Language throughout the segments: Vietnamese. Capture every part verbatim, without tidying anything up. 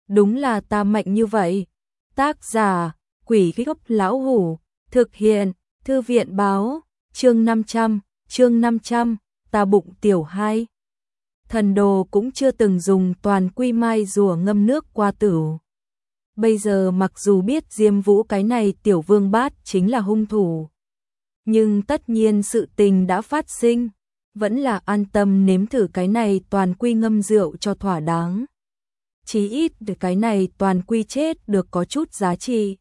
đúng là ta mạnh như vậy. Tác giả, Quỷ Gốc Lão Hủ, thực hiện, Thư viện báo, chương năm trăm, chương năm trăm, ta bụng tiểu hai. Thần đồ cũng chưa từng dùng toàn quy mai rùa ngâm nước qua tửu. Bây giờ mặc dù biết Diêm Vũ cái này tiểu vương bát chính là hung thủ, nhưng tất nhiên sự tình đã phát sinh, vẫn là an tâm nếm thử cái này toàn quy ngâm rượu cho thỏa đáng. Chí ít để cái này toàn quy chết được có chút giá trị.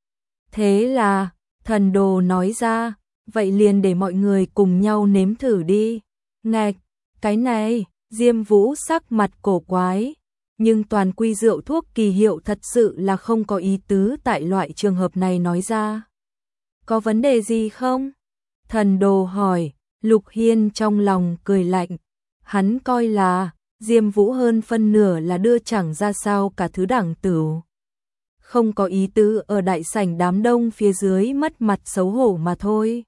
Thế là, thần đồ nói ra, vậy liền để mọi người cùng nhau nếm thử đi. Ngạch, cái này, Diêm Vũ sắc mặt cổ quái, nhưng toàn quy rượu thuốc kỳ hiệu thật sự là không có ý tứ tại loại trường hợp này nói ra. Có vấn đề gì không? Thần đồ hỏi. Lục Hiên trong lòng cười lạnh, hắn coi là Diêm Vũ hơn phân nửa là đưa chẳng ra sao cả thứ đẳng tửu. Không có ý tứ ở đại sảnh đám đông phía dưới mất mặt xấu hổ mà thôi.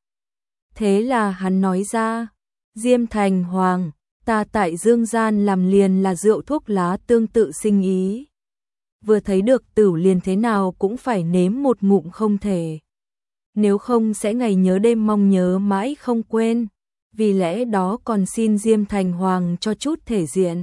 Thế là hắn nói ra, Diêm Thành Hoàng, ta tại Dương Gian làm liền là rượu thuốc lá tương tự sinh ý. Vừa thấy được tửu liền thế nào cũng phải nếm một ngụm không thể. Nếu không sẽ ngày nhớ đêm mong nhớ mãi không quên. Vì lẽ đó còn xin Diêm Thành Hoàng cho chút thể diện.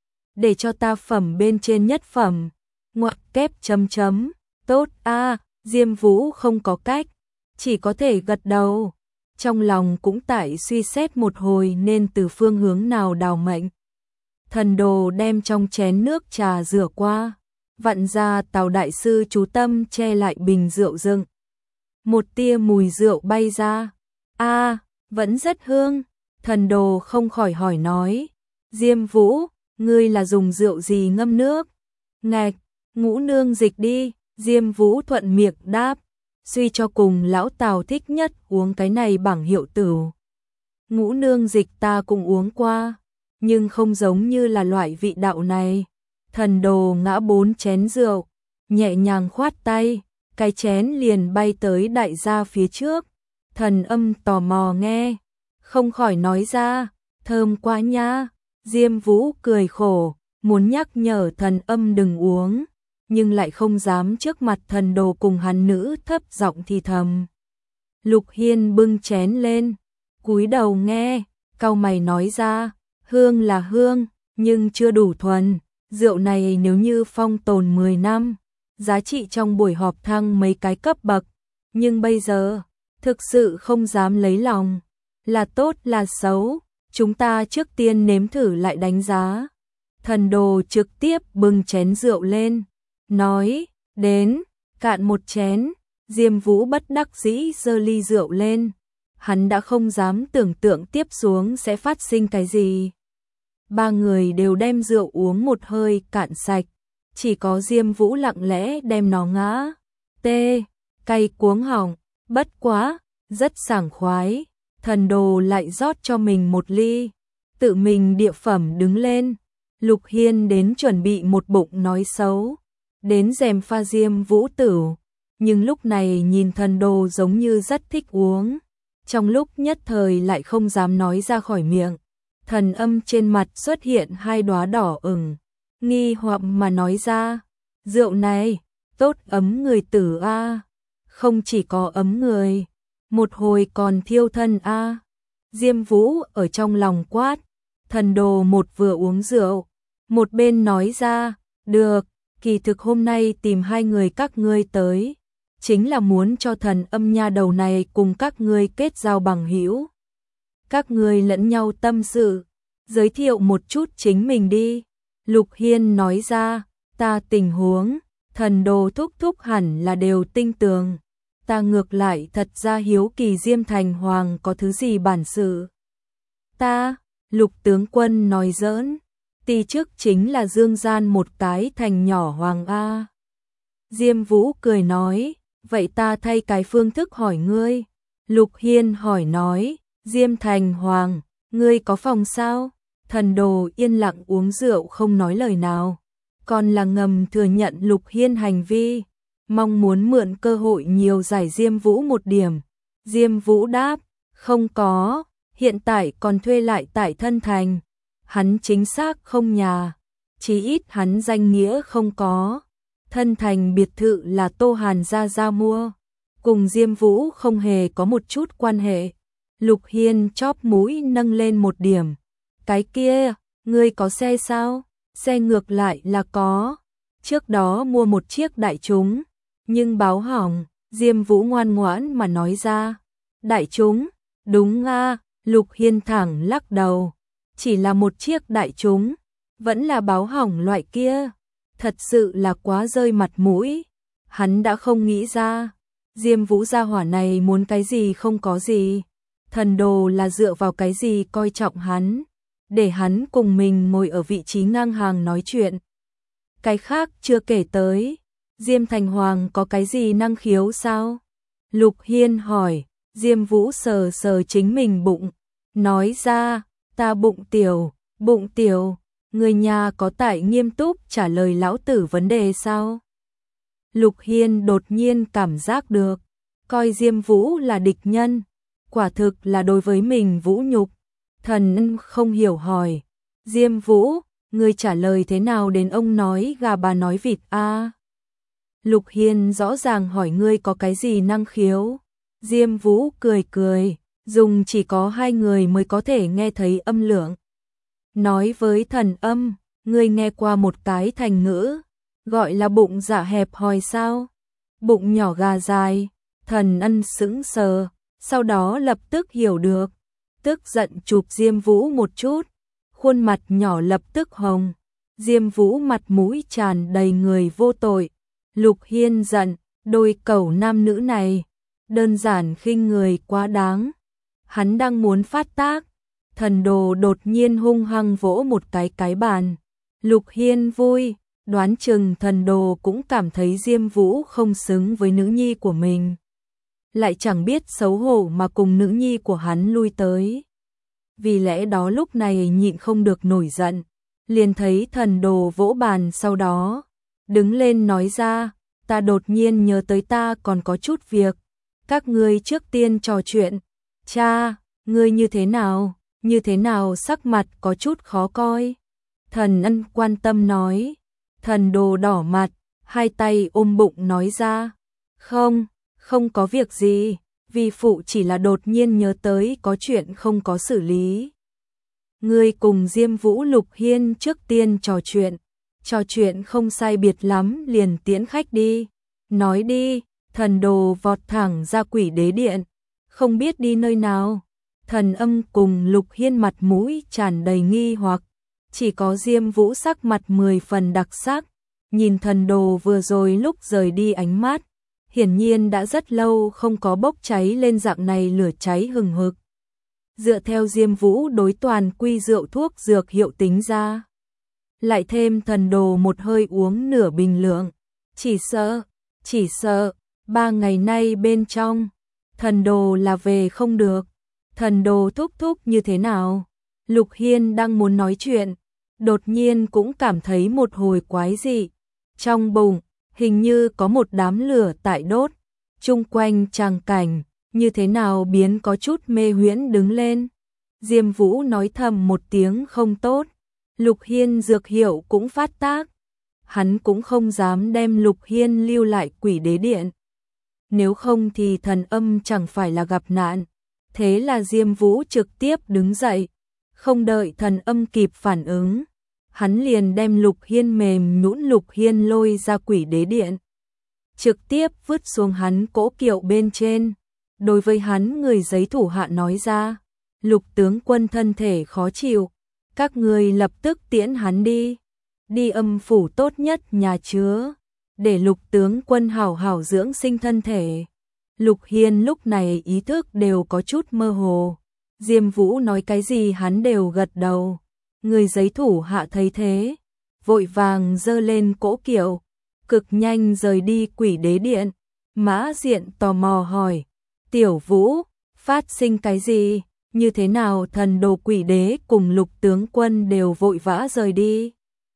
Để cho ta phẩm bên trên nhất phẩm. Ngoặc kép chấm chấm. Tốt a, Diêm Vũ không có cách. Chỉ có thể gật đầu. Trong lòng cũng tại suy xét một hồi nên từ phương hướng nào đào mệnh. Thần đồ đem trong chén nước trà rửa qua. Vặn ra Tào đại sư chú tâm che lại bình rượu rừng. Một tia mùi rượu bay ra. A, vẫn rất hương. Thần đồ không khỏi hỏi nói, Diêm Vũ, ngươi là dùng rượu gì ngâm nước? Ngạch, ngũ nương dịch đi. Diêm Vũ thuận miệng đáp, suy cho cùng lão Tào thích nhất uống cái này bảng hiệu tửu. Ngũ nương dịch ta cũng uống qua, nhưng không giống như là loại vị đạo này. Thần đồ ngã bốn chén rượu, nhẹ nhàng khoát tay, cái chén liền bay tới đại gia phía trước. Thần âm tò mò nghe, không khỏi nói ra, thơm quá nha. Diêm Vũ cười khổ, muốn nhắc nhở thần âm đừng uống, nhưng lại không dám trước mặt thần đồ cùng hắn nữ thấp giọng thì thầm. Lục Hiên bưng chén lên, cúi đầu nghe, cau mày nói ra, hương là hương, nhưng chưa đủ thuần. Rượu này nếu như phong tồn mười năm, giá trị trong buổi họp thăng mấy cái cấp bậc, nhưng bây giờ thực sự không dám lấy lòng. Là tốt là xấu, chúng ta trước tiên nếm thử lại đánh giá. Thần đồ trực tiếp bưng chén rượu lên, nói, đến, cạn một chén. Diêm Vũ bất đắc dĩ giơ ly rượu lên. Hắn đã không dám tưởng tượng tiếp xuống sẽ phát sinh cái gì. Ba người đều đem rượu uống một hơi cạn sạch. Chỉ có Diêm Vũ lặng lẽ đem nó ngã. Tê, cay cuống họng, bất quá, rất sảng khoái. Thần đồ lại rót cho mình một ly, tự mình địa phẩm đứng lên. Lục Hiên đến chuẩn bị một bụng nói xấu, đến dèm pha Diêm Vũ tửu, nhưng lúc này nhìn thần đồ giống như rất thích uống, trong lúc nhất thời lại không dám nói ra khỏi miệng. Thần âm trên mặt xuất hiện hai đóa đỏ ửng, nghi hoặc mà nói ra, rượu này tốt ấm người tử a, không chỉ có ấm người, một hồi còn thiêu thân a. Diêm Vũ ở trong lòng quát, thần đồ một vừa uống rượu, một bên nói ra, được, kỳ thực hôm nay tìm hai người các ngươi tới, chính là muốn cho thần âm nha đầu này cùng các ngươi kết giao bằng hữu. Các ngươi lẫn nhau tâm sự, giới thiệu một chút chính mình đi. Lục Hiên nói ra, ta tình huống, thần đồ thúc thúc hẳn là đều tinh tường. Ta ngược lại thật ra hiếu kỳ Diêm Thành Hoàng có thứ gì bản sự. Ta, Lục tướng quân nói giỡn, tì trước chính là Dương Gian một cái thành nhỏ hoàng A. Diêm Vũ cười nói, vậy ta thay cái phương thức hỏi ngươi. Lục Hiên hỏi nói, Diêm Thành Hoàng, ngươi có phòng sao? Thần đồ yên lặng uống rượu không nói lời nào, còn là ngầm thừa nhận Lục Hiên hành vi, mong muốn mượn cơ hội nhiều giải Diêm Vũ một điểm. Diêm Vũ đáp, không có, hiện tại còn thuê lại tại Thân Thành. Hắn chính xác không nhà, chí ít hắn danh nghĩa không có. Thân thành biệt thự là Tô Hàn gia gia mua, cùng Diêm Vũ không hề có một chút quan hệ. Lục Hiên chóp mũi nâng lên một điểm. Cái kia, ngươi có xe sao? Xe ngược lại là có. Trước đó mua một chiếc đại chúng, nhưng báo hỏng. Diêm Vũ ngoan ngoãn mà nói ra. Đại chúng? Đúng a. Lục Hiên thẳng lắc đầu. Chỉ là một chiếc đại chúng, vẫn là báo hỏng loại kia. Thật sự là quá rơi mặt mũi. Hắn đã không nghĩ ra. Diêm Vũ gia hỏa này muốn cái gì không có gì. Thần đồ là dựa vào cái gì coi trọng hắn, để hắn cùng mình ngồi ở vị trí ngang hàng nói chuyện. Cái khác chưa kể tới, Diêm Thành Hoàng có cái gì năng khiếu sao? Lục Hiên hỏi. Diêm Vũ sờ sờ chính mình bụng, nói ra, ta bụng tiểu, bụng tiểu, người nhà có tại nghiêm túc trả lời lão tử vấn đề sao? Lục Hiên đột nhiên cảm giác được, coi Diêm Vũ là địch nhân, quả thực là đối với mình vũ nhục. Thần không hiểu hỏi, Diêm Vũ, ngươi trả lời thế nào đến ông nói gà bà nói vịt a? Lục Hiên rõ ràng hỏi ngươi có cái gì năng khiếu. Diêm Vũ cười cười, dùng chỉ có hai người mới có thể nghe thấy âm lượng. Nói với thần âm, ngươi nghe qua một cái thành ngữ, gọi là bụng dạ hẹp hòi sao? Bụng nhỏ gà dài. Thần ân sững sờ, sau đó lập tức hiểu được, tức giận chụp Diêm Vũ một chút, khuôn mặt nhỏ lập tức hồng. Diêm Vũ mặt mũi tràn đầy người vô tội. Lục Hiên giận, đôi cẩu nam nữ này đơn giản khinh người quá đáng. Hắn đang muốn phát tác, thần đồ đột nhiên hung hăng vỗ một cái cái bàn. Lục Hiên vui, đoán chừng thần đồ cũng cảm thấy Diêm Vũ không xứng với nữ nhi của mình, lại chẳng biết xấu hổ mà cùng nữ nhi của hắn lui tới. Vì lẽ đó lúc này nhịn không được nổi giận, liền thấy thần đồ vỗ bàn, sau đó đứng lên nói ra, ta đột nhiên nhớ tới ta còn có chút việc, các ngươi trước tiên trò chuyện. Cha, ngươi như thế nào, như thế nào sắc mặt có chút khó coi. Thần ân quan tâm nói. Thần đồ đỏ mặt, hai tay ôm bụng nói ra, không, không có việc gì, vi phụ chỉ là đột nhiên nhớ tới có chuyện không có xử lý. Ngươi cùng Diêm Vũ Lục Hiên trước tiên trò chuyện, trò chuyện không sai biệt lắm liền tiễn khách đi. Nói đi. Thần đồ vọt thẳng ra Quỷ Đế Điện, không biết đi nơi nào. Thần âm cùng Lục Hiên mặt mũi tràn đầy nghi hoặc, chỉ có Diêm Vũ sắc mặt mười phần đặc sắc, nhìn thần đồ vừa rồi lúc rời đi ánh mắt, hiển nhiên đã rất lâu không có bốc cháy lên dạng này lửa cháy hừng hực. Dựa theo Diêm Vũ đối toàn quy rượu thuốc dược hiệu tính ra, lại thêm thần đồ một hơi uống nửa bình lượng, chỉ sợ, chỉ sợ ba ngày nay bên trong, thần đồ là về không được. Thần đồ thúc thúc như thế nào? Lục Hiên đang muốn nói chuyện, đột nhiên cũng cảm thấy một hồi quái dị. Trong bụng, hình như có một đám lửa tại đốt, chung quanh tràng cảnh, như thế nào biến có chút mê huyễn đứng lên. Diêm Vũ nói thầm một tiếng không tốt, Lục Hiên dược hiệu cũng phát tác. Hắn cũng không dám đem Lục Hiên lưu lại Quỷ Đế Điện. Nếu không thì thần âm chẳng phải là gặp nạn. Thế là Diêm Vũ trực tiếp đứng dậy, không đợi thần âm kịp phản ứng, hắn liền đem Lục Hiên mềm nhũn Lục Hiên lôi ra Quỷ Đế Điện, trực tiếp vứt xuống hắn cỗ kiệu bên trên. Đối với hắn người giấy thủ hạ nói ra, Lục tướng quân thân thể khó chịu, các người lập tức tiễn hắn đi, đi âm phủ tốt nhất nhà chứa, để Lục tướng quân hảo hảo dưỡng sinh thân thể. Lục Hiên lúc này ý thức đều có chút mơ hồ, Diêm Vũ nói cái gì hắn đều gật đầu. Người giấy thủ hạ thấy thế, vội vàng giơ lên cỗ kiệu, cực nhanh rời đi Quỷ Đế Điện. Mã Diện tò mò hỏi, Tiểu Vũ, phát sinh cái gì, như thế nào thần đồ Quỷ Đế cùng Lục tướng quân đều vội vã rời đi?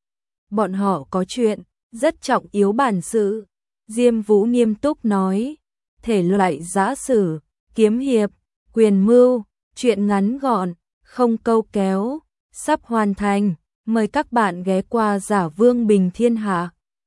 Bọn họ có chuyện rất trọng yếu bản sự. Diêm Vũ nghiêm túc nói, thể loại giã sử, kiếm hiệp, quyền mưu, chuyện ngắn gọn, không câu kéo, sắp hoàn thành. Mời các bạn ghé qua Giả Vương Bình Thiên Hạ.